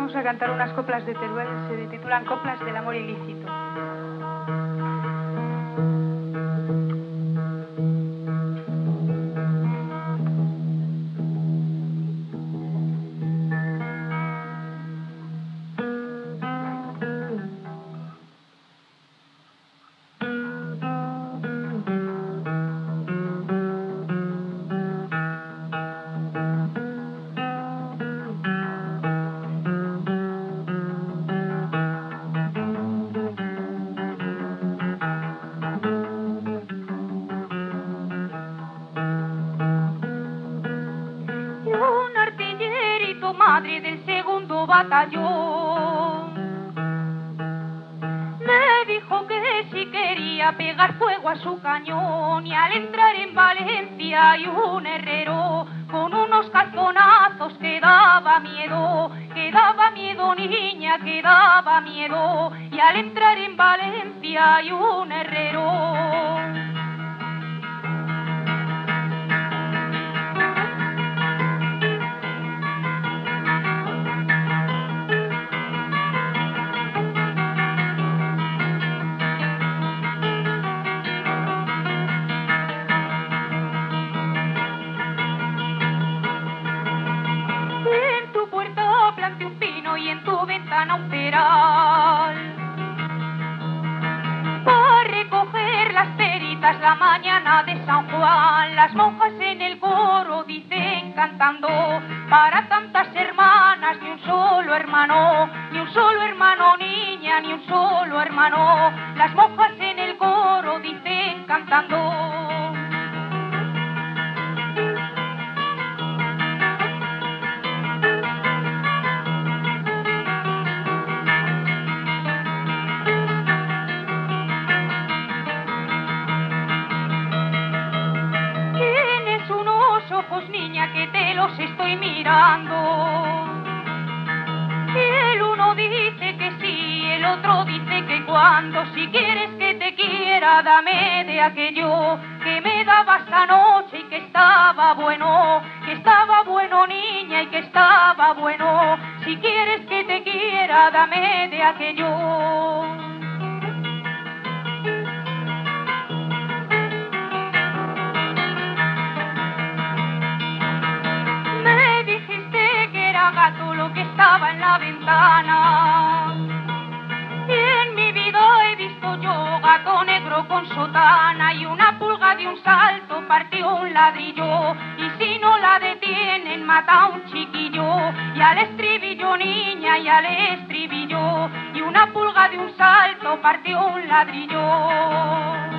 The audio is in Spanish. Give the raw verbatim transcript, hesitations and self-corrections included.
vamos a cantar unas coplas de Teruel, se titulan Coplas del amor ilícito. Madre del segundo batallón me dijo que si quería pegar fuego a su cañón, y al entrar en Valencia hay un herrero con unos calzonazos que daba miedo, que daba miedo niña, que daba miedo, y al entrar en Valencia hay un herrero. Y en tu ventana un peral para recoger las peritas la mañana de San Juan. Las monjas en el coro dicen cantando: para tantas hermanas ni un solo hermano, ni un solo hermano niña, ni un solo hermano. Las monjas en el coro dicen cantando. Ojos, niña, que te los estoy mirando. El uno dice que sí, el otro dice que cuando. Si quieres que te quiera, dame de aquello que me dabas anoche y que estaba bueno, que estaba bueno, niña, y que estaba bueno. Si quieres que te quiera, dame de aquello. Gato lo que estaba en la ventana, y en mi vida he visto yo gato negro con sotana, y una pulga de un salto partió un ladrillo, y si no la detienen mata a un chiquillo. Y al estribillo, niña, y al estribillo, y una pulga de un salto partió un ladrillo.